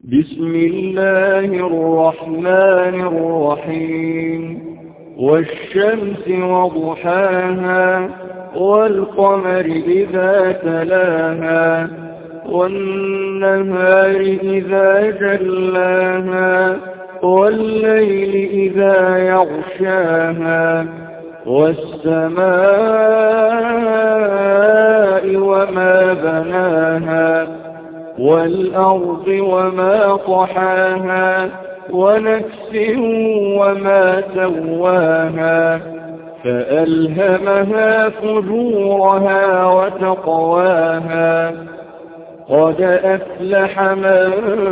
بسم الله الرحمن الرحيم والشمس وضحاها والقمر إذا تلاها والنهار إذا جلاها والليل إذا يغشاها والسماء وما بناها والأرض وما طحاها ونفس وما سواها فألهمها فجورها وتقواها قد أفلح من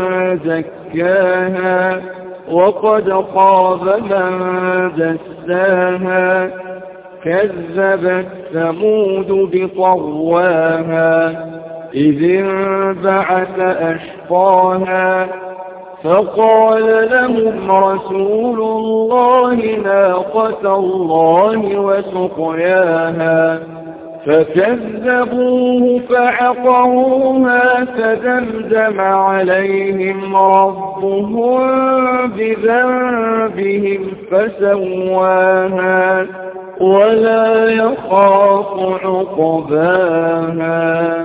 زكاها وقد خاب من دساها كذبت ثمود بطغواها إذ انبعث أشقاها فقال لهم رسول الله ناقة الله وسقياها فكذبوه فعقروها فدمدم عليهم ربهم بذنبهم فسواها ولا يخاف عقباها